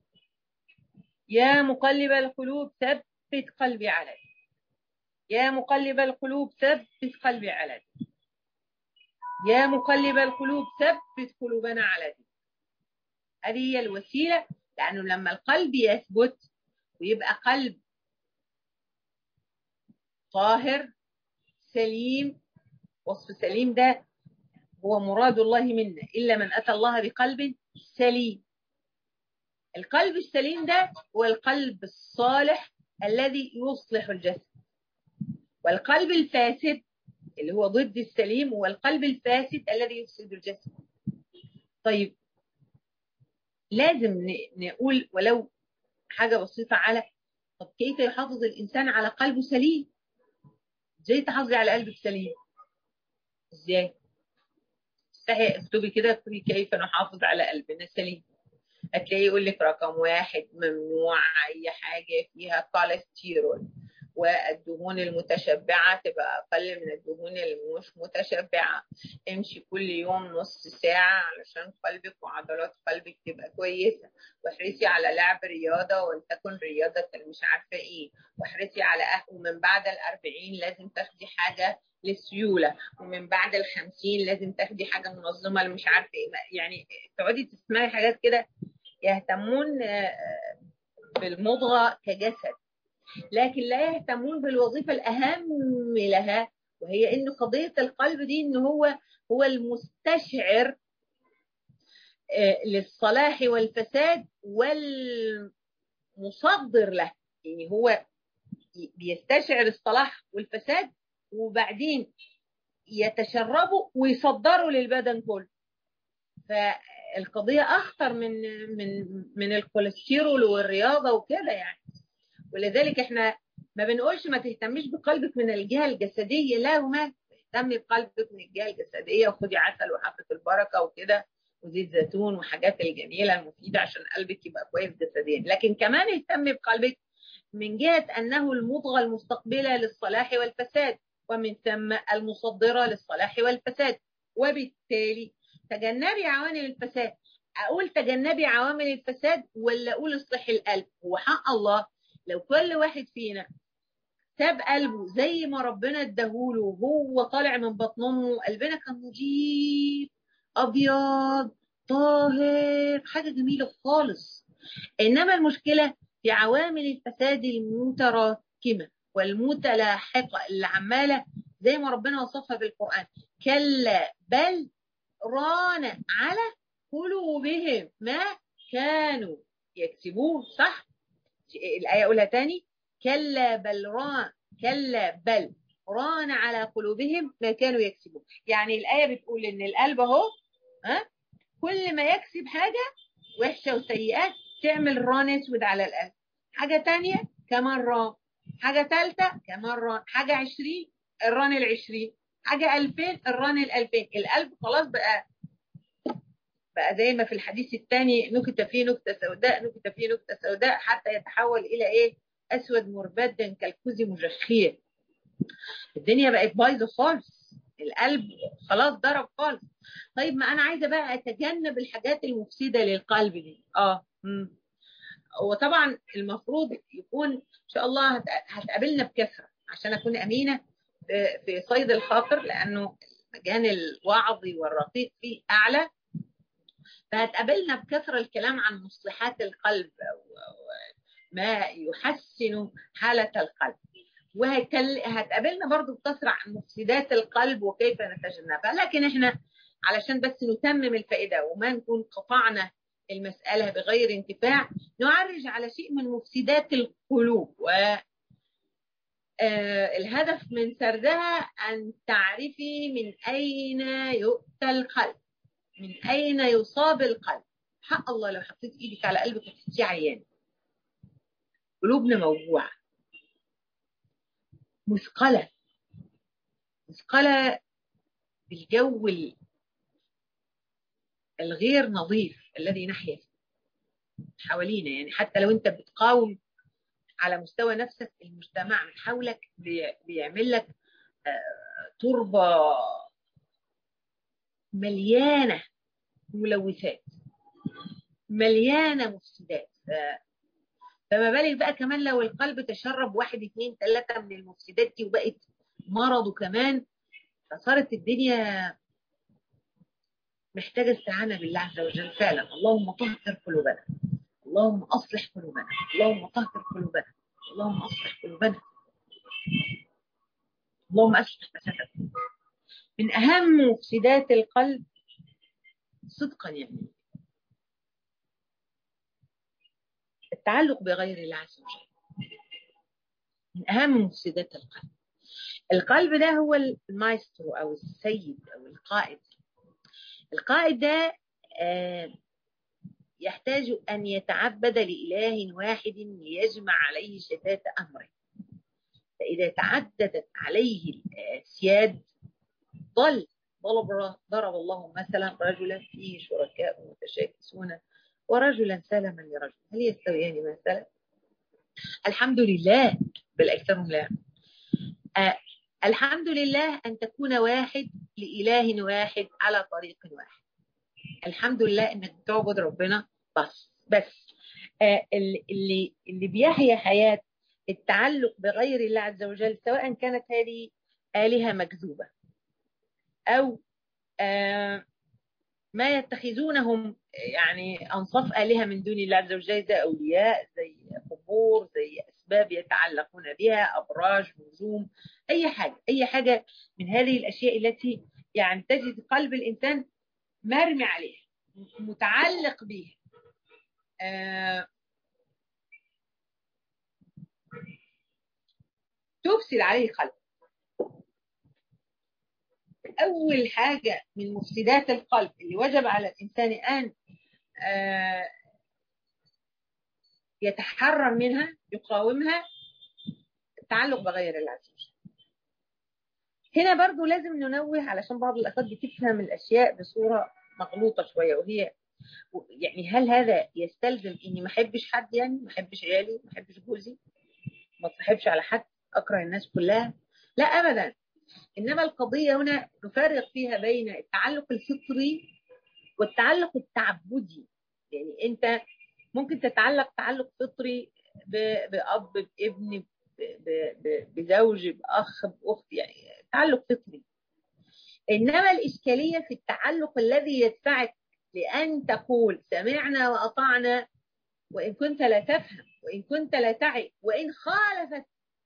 يا مقلب القلوب ثبت قلبي على دينك، يا مقلب القلوب ثبت قلبي على دينك، يا مقلب القلوب ثبت قلوبنا على دينك. هذه هي الوسيلة، لأنه لما القلب يثبت ويبقى قلب طاهر سليم، وصف سليم ده هو مراد الله منا، إلا من أتى الله بقلب سليم. القلب السليم ده هو القلب الصالح الذي يصلح الجسد، والقلب الفاسد اللي هو ضد السليم هو القلب الفاسد الذي يفسد الجسد. طيب لازم نقول ولو حاجة بسيطة على طب كيف يحافظ الإنسان على قلبه سليم؟ ازاي تحافظي على قلبك سليم؟ ازاي؟ استحي اكتبي كده، اكتبي كيف نحافظ على قلبنا سليم. هتلاقيه يقول لك رقم واحد ممنوع أي حاجة فيها كوليسترول، والدهون المتشبعة تبقى أقل من الدهون المش متشبعة. امشي كل يوم نص ساعة علشان قلبك وعضلات قلبك تبقى كويسة، واحرصي على لعب رياضة ولتكن رياضة مش عارفة ايه، واحرصي على أهل. ومن بعد الأربعين لازم تاخدي حاجة للسيولة، ومن بعد الخمسين لازم تاخدي حاجة منظمة مش عارفة ايه. يعني تقعدي تسمعي حاجات كده يهتمون بالمضغة كجسد، لكن لا يهتمون بالوظيفة الأهم لها، وهي إن قضية القلب دي إن هو هو المستشعر للصلاح والفساد والمصدر له. يعني هو بيستشعر الصلاح والفساد وبعدين يتشربوا ويصدروا للبدن كله. فالقضية أخطر من من من الكوليسترول والرياضة وكده يعني. ولذلك احنا ما بنقولش ما تهتميش بقلبك من الجهة الجسدية، لا، وما تهتمي بقلبك من الجهة الجسدية، وخدي عسل وحبة البركة وكده وزيت زيتون وحاجات الجميلة المفيدة عشان قلبك يبقى كويس جسديا. لكن كمان اهتمي بقلبك من جهة أنه المضغة المستقبلة للصلاح والفساد، ومن ثم المصدرة للصلاح والفساد. وبالتالي تجنبي عوامل الفساد. أقول تجنبي عوامل الفساد ولا أقول اصلحي القلب؟ هو حق الله لو كل واحد فينا ساب قلبه زي ما ربنا اداهوله وهو طالع من بطن امه، قلبنا كان نضيف ابيض طاهر، حاجه جميله خالص. انما المشكله في عوامل الفساد المتراكمه والمتلاحقه اللي عماله زي ما ربنا وصفها بالقران، كلا بل ران على قلوبهم ما كانوا يكسبون. صح؟ الآية أقولها تاني، كلا بل ران كلا بل ران على قلوبهم ما كانوا يكسبون. يعني الآية بتقول إن القلب أهو ها كل ما يكسب حاجة وحشة وسيئات تعمل ران اسود على القلب. حاجة تانية كمان ران، حاجة ثالثة كمان ران، حاجة عشرين الران العشرين، حاجة ألفين الران الألفين. القلب خلاص بقى بقى زي ما في الحديث الثاني نكت فيه نكتة سوداء، نكت فيه نكتة سوداء حتى يتحول إلى إيه؟ أسود مربدا كالكوز مجخية. الدنيا بقت بايظة خالص، القلب خلاص ضرب خالص. طيب ما أنا عايزة بقى أتجنب الحاجات المفسدة للقلب دي. آه مم. وطبعا المفروض يكون إن شاء الله هتقابلنا بكثرة عشان أكون أمينة في صيد الخاطر، لأنه مجال الوعظ والرقيق فيه أعلى، فهتقابلنا بكثرة الكلام عن مصلحات القلب وما يحسن حالة القلب. وهتقابلنا برضو بتسرع مفسدات القلب وكيف نتجنبها، لكن احنا علشان بس نتمم الفائدة وما نكون قطعنا المسألة بغير انتفاع، نعرج على شيء من مفسدات القلوب. والهدف من سردها أن تعرفي من أين يؤتى القلب، من أين يصاب القلب. حق الله لو حطيت إيدك على قلبك هتحسيه عيان. قلوبنا موجوعة، مثقلة مثقلة بالجو الغير نظيف الذي نحيا فيه حوالينا. يعني حتى لو انت بتقاوم على مستوى نفسك، المجتمع من حولك بيعمل لك تربة مليانة ملوثات، مليانة مفسدات. فما بالك بقى كمان لو القلب تشرب واحد اثنين ثلاثة من المفسدات دي وبقت مرضه كمان، فصارت الدنيا محتاجة استعانة بالله عز وجل فعلا. اللهم طهر قلوبنا، اللهم أصلح قلوبنا، اللهم طهر قلوبنا، اللهم أصلح قلوبنا، اللهم أصلح فسادنا. من أهم مفسدات القلب صدقا يعني التعلق بغير الله عز وجل. من أهم مفسدات القلب. القلب ده هو المايسترو أو السيد أو القائد. القائد ده آه يحتاج أن يتعبد لإله واحد ليجمع عليه شتات أمره. فإذا تعددت عليه السياد ضل. ضرب الله مثلا رجلا فيه شركاء متشاكسون ورجلا سلما لرجل هل يستويان مثلا؟ الحمد لله، بل أكثرهم لا. آه الحمد لله أن تكون واحد لإله واحد على طريق واحد. الحمد لله أنك تعبد ربنا بس بس آه اللي اللي بيحيا حياة التعلق بغير الله عز وجل، سواء كانت هذه آلهة مكذوبة أو آه ما يتخذونهم يعني أنصاف آلهة من دون الله عز وجل، زي أولياء، زي قبور، زي أسباب يتعلقون بها، أبراج، نجوم، أي حاجة أي حاجة من هذه الأشياء التي يعني تجد قلب الإنسان مرمي عليها متعلق بها. آه تفسد عليه قلب. أول حاجة من مفسدات القلب اللي وجب على الإنسان أن آه يتحرر منها، يقاومها، التعلق بغير الله عز وجل. هنا برضو لازم ننوه علشان بعض الأخوات بتفهم الأشياء بصورة مغلوطة شوية، وهي يعني هل هذا يستلزم إني ما أحبش حد، يعني ما أحبش عيالي، ما أحبش جوزي، ما أتصاحبش على حد، أكره الناس كلها؟ لا أبدا. إنما القضية هنا نفرق فيها بين التعلق الفطري والتعلق التعبدي. يعني أنت ممكن تتعلق تعلق فطري بأب، بابن، بزوج، بأخ، بأخت، يعني تعلق فطري. إنما الإشكالية في التعلق الذي يدفعك لأن تقول سمعنا وأطعنا وإن كنت لا تفهم، وإن كنت لا تعي، وإن خالفت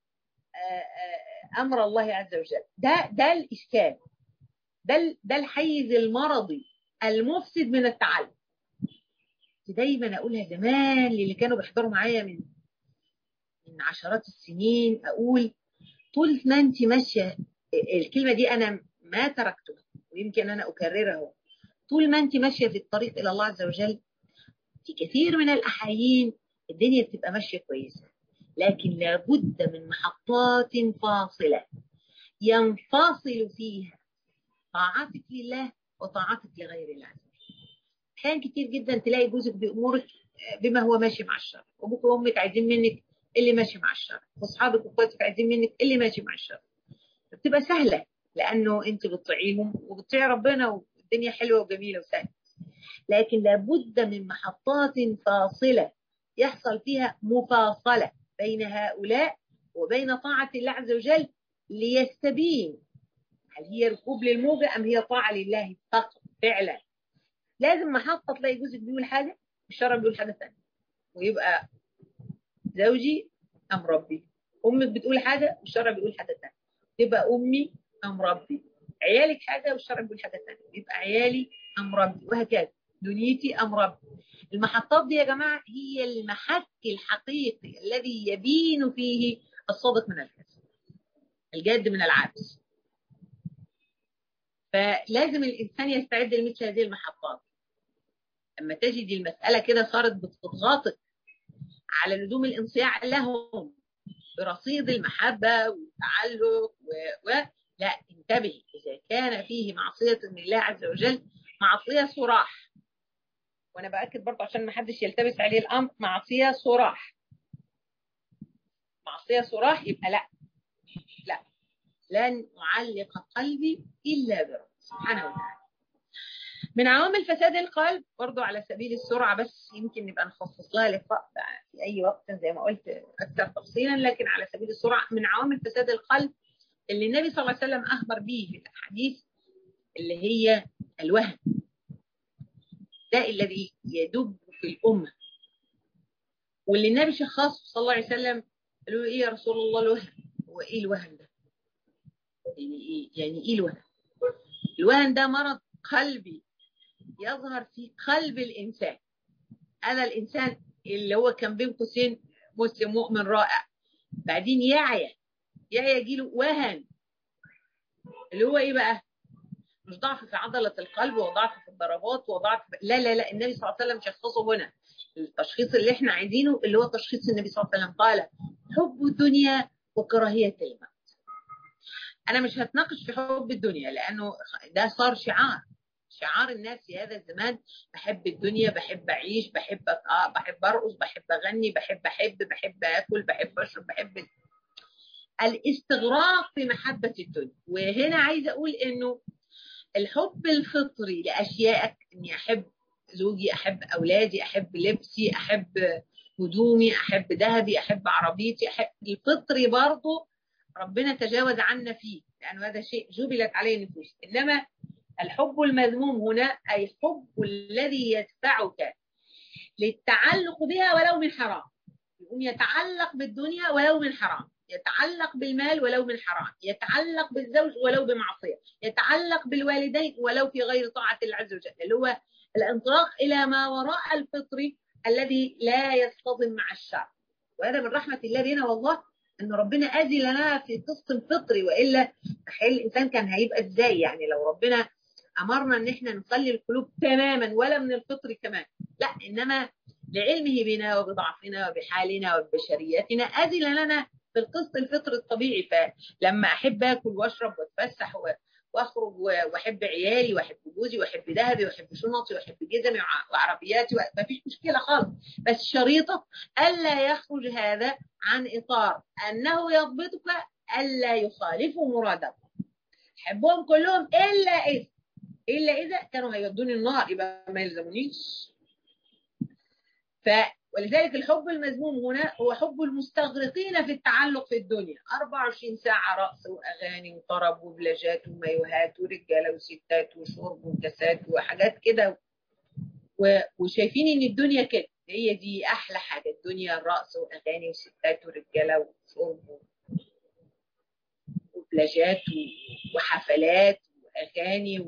أمر الله عز وجل. ده ده الإشكال، ده ده الحيز المرضي المفسد من التعلق. دايما أقولها زمان للي كانوا بيحضروا معايا من من عشرات السنين، أقول طول ما أنت ماشية، الكلمة دي أنا ما تركتها ويمكن أنا أكررها، طول ما أنت ماشية في الطريق إلى الله عز وجل في كثير من الأحايين الدنيا بتبقى ماشية كويسة، لكن لابد من محطات فاصلة ينفصل فيها طاعتك لله وطاعتك لغير الله عز وجل. أحيان كتير جدا تلاقي جوزك بأمورك بما هو ماشي مع الشر، وأبوك وأمك عايزين منك اللي ماشي مع الشر، واصحابك واخواتك عايزين منك اللي ماشي مع الشر. بتبقى سهلة لأنه أنت بتطيعيهم وبتطيعي ربنا والدنيا حلوة وجميلة وسهلة. لكن لابد من محطات فاصلة يحصل فيها مفاصلة بين هؤلاء وبين طاعة الله عز وجل ليستبين هل هي ركوب للموجة أم هي طاعة لله فقط. فعلا لازم محطة تلاقي جوزك بيقول حاجة الشرع بيقول حاجة ثانية، ويبقى زوجي أم ربي، امك بتقول حاجه والشرع بيقول حاجه ثانيه، تبقى امي ام ربي. عيالك حاجه والشرع بيقول حاجه ثانيه، يبقى عيالي ام ربي، وهكذا. دنيتي ام ربي. المحطات دي يا جماعه هي المحك الحقيقي الذي يبين فيه الصادق من الكذب، الجاد من العبث. فلازم الانسان يستعد لمثل هذه المحطات. لما تجد المساله كده صارت بتضغطك على لزوم الانصياع لهم برصيد المحبه والتعلق و... و... لا، انتبهي. اذا كان فيه معصيه لله عز وجل، معصيه صراح، وانا باكد برضه عشان ما حدش يلتبس عليه الامر، معصيه صراح، معصيه صراح، يبقى لا لا لن اعلق قلبي الا برب سبحانه وتعالى. من عوامل فساد القلب برضه على سبيل السرعه، بس يمكن نبقى نخصص لها لقاء في اي وقت زي ما قلت اكثر تفصيلا، لكن على سبيل السرعه من عوامل فساد القلب اللي النبي صلى الله عليه وسلم اخبر به في الاحاديث اللي هي الوهن. ده الذي يدب في الامه، واللي النبي شخصه صلى الله عليه وسلم. قالوا له ايه يا رسول الله الوهن؟ هو ايه الوهن ده؟ يعني ايه يعني ايه الوهن؟ الوهن ده مرض قلبي يظهر في قلب الانسان. هذا الانسان اللي هو كان بين قوسين مسلم مؤمن رائع، بعدين يعيا يعيا يجيله وهن، اللي هو ايه بقى؟ مش ضعف في عضلة القلب وضعف في الضربات وضعف في... لا لا لا النبي صلى الله عليه وسلم شخصه هنا. التشخيص اللي احنا عايزينه اللي هو تشخيص النبي صلى الله عليه وسلم، قال حب الدنيا وكراهية الموت. انا مش هتناقش في حب الدنيا لانه ده صار شعار شعار الناس في هذا الزمان. بحب الدنيا، بحب اعيش، بحب اه بحب ارقص، بحب اغني، بحب احب بحب اكل، بحب اشرب، بحب الاستغراق في محبة الدنيا. وهنا عايزه اقول انه الحب الفطري لاشياء، اني احب زوجي، احب اولادي، احب لبسي، احب هدومي، احب ذهبي، احب عربيتي، احب الفطري برضه ربنا تجاوز عنا فيه لانه هذا شيء جبلت عليه النفوس. انما الحب المذموم هنا اي الحب الذي يدفعك للتعلق بها ولو من حرام. يقوم يتعلق بالدنيا ولو من حرام، يتعلق بالمال ولو من حرام، يتعلق بالزوج ولو بمعصية، يتعلق بالوالدين ولو في غير طاعة الله عز وجل، اللي هو الانطلاق إلى ما وراء الفطر الذي لا يصطدم مع الشرع. وهذا من رحمة الله بنا والله، أن ربنا أذن لنا في قسط الفطري، وإلا تخيل الإنسان كان هيبقى إزاي يعني لو ربنا أمرنا أن احنا نخلي القلوب تماما ولا من الفطر كمان. لا، إنما لعلمه بنا وبضعفنا وبحالنا وببشريتنا أذن لنا في القسط الفطري الطبيعي. فلما أحب أكل وأشرب وأتفسح وأخرج وأحب عيالي وأحب جوزي وأحب ذهبي وأحب شنطي وأحب جزمي وعربياتي ما فيش مشكلة خالص، بس شريطة ألا يخرج هذا عن إطار أنه يضبطك ألا يخالفوا مرادك. أحبهم كلهم إلا إذا إلا إذا كانوا هيودوني النار، يبقى ما يلزمونيش. ف ولذلك الحب المذموم هنا هو حب المستغرقين في التعلق في الدنيا، أربعة وعشرين ساعة رقص وأغاني وطرب وبلاجات ومايوهات ورجالة وستات وشرب وكاسات وحاجات كده، وشايفين إن الدنيا كده هي دي أحلى حاجة، الدنيا الرقص وأغاني وستات ورجالة وشرب وبلاجات وحفلات وأغاني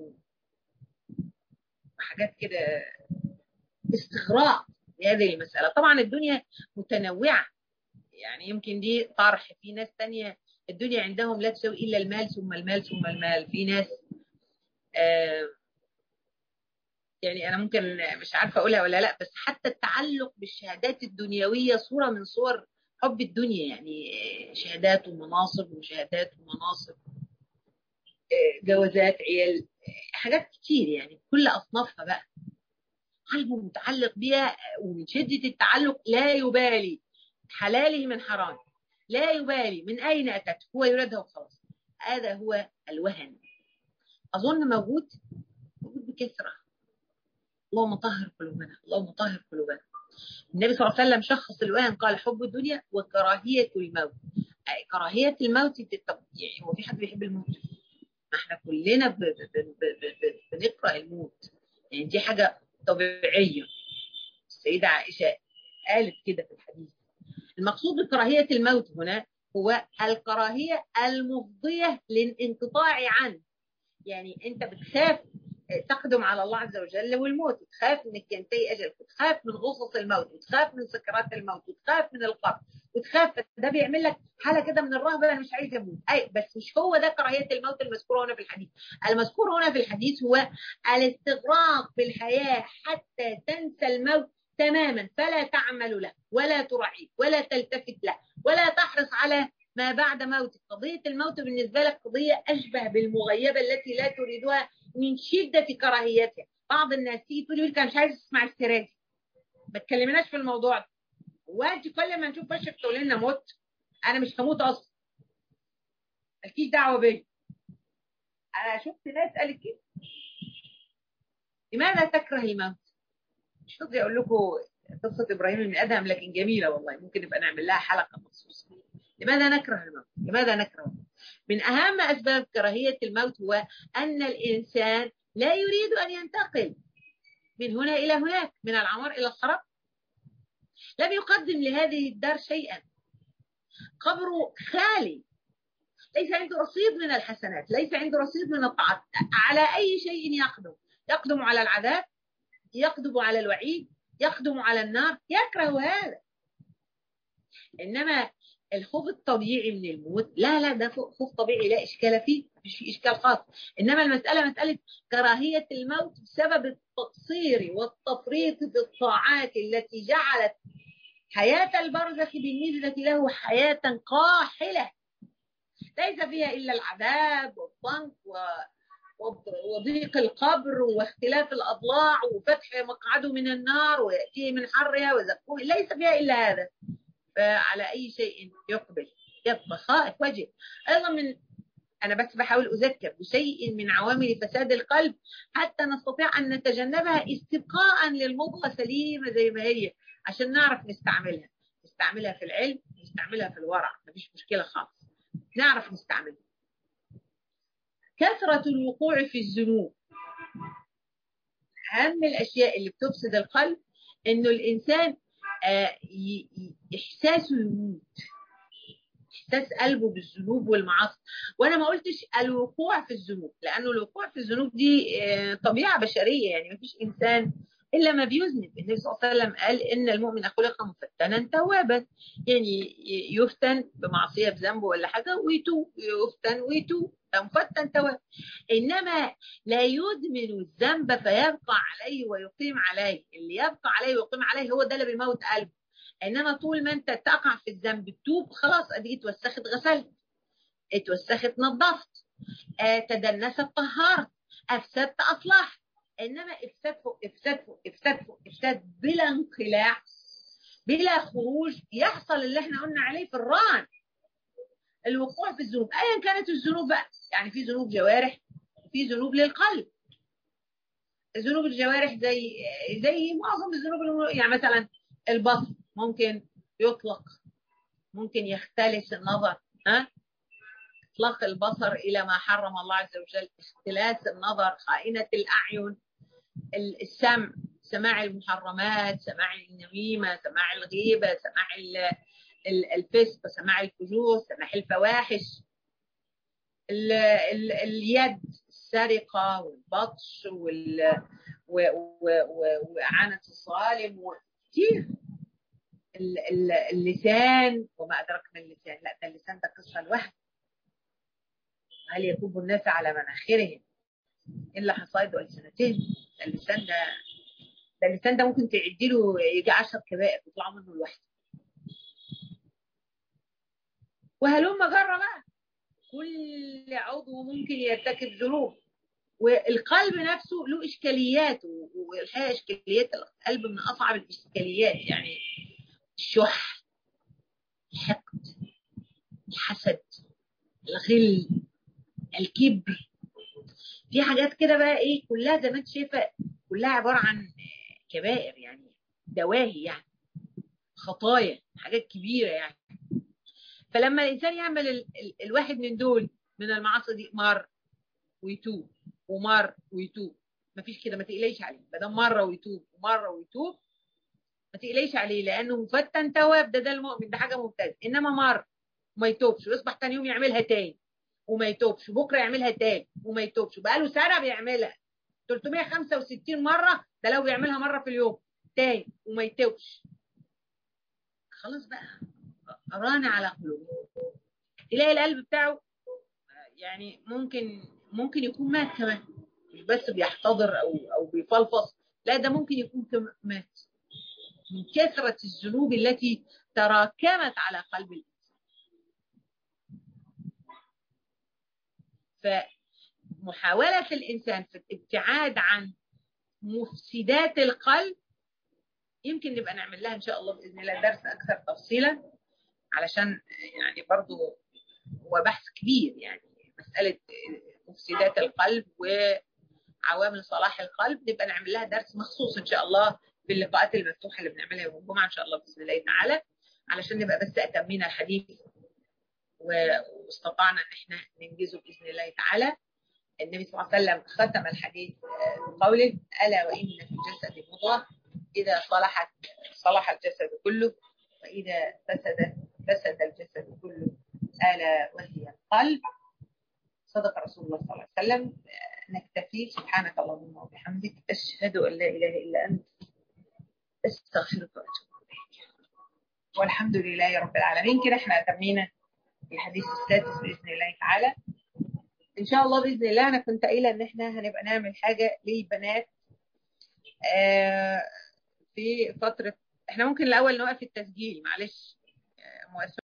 وحاجات كده، استغراق لهذه المسألة. طبعا الدنيا متنوعة، يعني يمكن دي طرح. في ناس تانية الدنيا عندهم لا تسوي إلا المال ثم المال ثم المال. في ناس آه يعني أنا ممكن مش عارفة أقولها ولا لا، بس حتى التعلق بالشهادات الدنيوية صورة من صور حب الدنيا، يعني شهادات ومناصب وشهادات ومناصب، آه جوازات، عيال، حاجات كتير يعني كل أصنافها بقى قلبه متعلق بها، ومن شدة التعلق لا يبالي حلاله من حرام، لا يبالي من أين أتت، هو يريدها وخلاص. هذا هو الوهن. أظن موجود موجود بكثرة. اللهم طهر قلوبنا، اللهم طهر قلوبنا. النبي صلى الله عليه وسلم شخص الوهن قال حب الدنيا وكراهية الموت. أي كراهية الموت يعني هو في حد بيحب الموت؟ ما احنا كلنا ب ب ب ب بنقرأ الموت، يعني دي حاجة طبيعية. السيدة عائشة قالت كده في الحديث. المقصود بكراهية الموت هنا هو الكراهية المفضية للانقطاع عنه. يعني انت بتخاف تقدم على الله عز وجل والموت، تخاف انك ينتهي اجلك، وتخاف من غصص الموت، وتخاف من سكرات الموت، وتخاف من القبر، وتخاف. ده بيعمل لك حاله كده من الرهبه، انا مش عايز اموت. اي بس مش هو ده كراهيه الموت المذكور هنا في الحديث. المذكور هنا في الحديث هو الاستغراق بالحياه حتى تنسى الموت تماما، فلا تعمل له ولا تراعيه ولا تلتفت له ولا تحرص على ما بعد موتك. قضيه الموت بالنسبه لك قضيه اشبه بالمغيبه التي لا تريدها من شدة كراهيتها. بعض الناس تيجي تقول لي مش عايز اسمع السيرة دي، ما تكلمناش في الموضوع ده. وانت كل ما نشوف وشك تقول لنا موت، انا مش هموت اصلا، مالكيش دعوه بيا. انا شفت ناس قالت كده. لماذا تكره الموت؟ مش قصدي اقول لكم قصه ابراهيم بن ادهم، لكن جميله والله، ممكن نبقى نعمل لها حلقه مخصوصه. لماذا نكره الموت؟ لماذا نكره الموت؟ من اهم اسباب كراهيه الموت هو ان الانسان لا يريد ان ينتقل من هنا إلى هناك، من العمار إلى الخراب. لم يقدم لهذه الدار شيئا، قبره خالي، ليس عنده رصيد من الحسنات، ليس عنده رصيد من الطاعات. على أي شيء يقدم؟ يقدم على العذاب، يقدم على الوعيد، يقدم على النار، يكره هذا. إنما الخوف الطبيعي من الموت لا لا ده خوف طبيعي لا إشكال فيه، مش فيه إشكال خاص. إنما المسألة مسألة كراهية الموت بسبب التقصير والتفريط في الطاعات التي جعلت حياة البرزخ بالنسبة له حياة قاحلة ليس فيها إلا العذاب والضنك وضيق القبر واختلاف الأضلاع وفتح مقعده من النار ويأتيه من حرها وزقوه، ليس فيها إلا هذا. فعلى أي شيء يقبل يبقى خائف وجه. أيضا من أنا بس بحاول أذكر بشيء من عوامل فساد القلب حتى نستطيع أن نتجنبها استبقاء للمضغة سليمة زي ما هي، عشان نعرف نستعملها نستعملها في العلم، نستعملها في الورع، مفيش مشكلة خالص، نعرف نستعملها. كثرة الوقوع في الذنوب. أهم الأشياء اللي بتفسد القلب إنه الإنسان آه إحساسه يموت، إحساس قلبه بالذنوب والمعاصي. وأنا ما قلتش الوقوع في الذنوب، لأنه الوقوع في الذنوب دي آه طبيعة بشرية، يعني ما فيش إنسان إلا ما بيذنب. النبي صلى الله عليه وسلم قال إن المؤمن خلق مفتنا توابا، يعني يفتن بمعصية بذنبه ولا حاجة ويتوب، يفتن ويتوب، مفتن تواب. إنما لا يدمن الذنب فيبقى عليه ويقيم عليه. اللي يبقى عليه ويقيم عليه هو ده اللي بيموت قلبه. إنما طول ما أنت تقع في الذنب تتوب، خلاص أديك اتوسخت غسلت، اتوسخت نظفت، آه تدنست طهرت، أفسدت أصلحت. إنما إفساد فوق إفساد فوق إفساد فوق إفساد بلا انقلاع بلا خروج، يحصل اللي احنا قلنا عليه في الران، الوقوع في الذنوب ايا كانت الذنوب بقى. يعني في ذنوب جوارح وفي ذنوب للقلب. ذنوب الجوارح زي زي معظم الذنوب، يعني مثلا البصر ممكن يطلق، ممكن يختلس النظر، ها اطلاق البصر الى ما حرم الله عز وجل، اختلاس النظر، خائنة الاعين، السمع، سماع المحرمات، سماع النميمة، سماع الغيبة، سماع الفسق، سماع الفجور، سماع الفواحش، ال ال اليد، السرقة والبطش وإعانة الظالم وكثير. اللسان وما أدرك من اللسان، لا ده اللسان ده قصة لوحده. هل يكب الناس على مناخرهم إلا حصائد ألسنتهم؟ اللسان ده ده اللسان ده ممكن تعدي له يجي عشر كبائر يطلعوا منه لوحده. وهلم جرى بقى، كل عضو ممكن يرتكب ذنوب، والقلب نفسه له إشكاليات، والحقيقة إشكاليات القلب من أصعب الإشكاليات، يعني الشح، الحقد، الحسد، الغل، الكبر. في حاجات كده بقى إيه كلها زي ما أنت شايفة كلها عبارة عن كبائر، يعني دواهي، يعني خطايا، حاجات كبيرة يعني. فلما الإنسان يعمل ال ال الواحد من دول من المعاصي دي مر ويتوب ومر ويتوب، مفيش كده، ما تقليش عليه. بدل مرة ويتوب ومرة ويتوب ما تقليش عليه، لأنه مفتن تواب، ده ده المؤمن، ده حاجة ممتازة. إنما مر وما يتوبش، ويصبح تاني يوم يعملها تاني وما يتوبش، وبكره يعملها تاني وما يتوبش، بقاله سنه بيعملها ثلاثمية وخمسة وستين مره، ده لو بيعملها مره في اليوم تاني وما يتوبش، خلاص بقى ران على قلوبه. تلاقي القلب بتاعه يعني ممكن ممكن يكون مات كمان، مش بس بيحتضر او او بيفلفص، لا ده ممكن يكون مات من كثرة الذنوب التي تراكمت على قلب الإنسان. فمحاولة الإنسان في الابتعاد عن مفسدات القلب يمكن نبقى نعمل لها إن شاء الله بإذن الله درس أكثر تفصيلا، علشان يعني برضو هو بحث كبير، يعني مسألة مفسدات القلب وعوامل صلاح القلب نبقى نعمل لها درس مخصوص إن شاء الله في اللقاءات المفتوحة اللي بنعملها يوم الجمعة إن شاء الله بإذن الله تعالى، علشان نبقى بس أتمينا الحديث واستطعنا ان احنا ننجزه باذن الله تعالى. النبي صلى الله عليه وسلم ختم الحديث بقوله: الا وان في الجسد مضغه اذا صلحت صلح الجسد كله، واذا فسد فسد الجسد كله، الا وهي القلب. صدق رسول الله صلى الله عليه وسلم. نكتفي. سبحانك اللهم وبحمدك، اشهد ان لا اله الا انت، استغفرك واتوب اليك. والحمد لله رب العالمين. كده احنا اتمينا الحديث السادس بإذن الله تعالى. إن شاء الله بإذن الله أنا كنت قايلة إن إحنا هنبقى نعمل حاجة للبنات آه في فترة، إحنا ممكن الأول نوقف التسجيل معلش. آه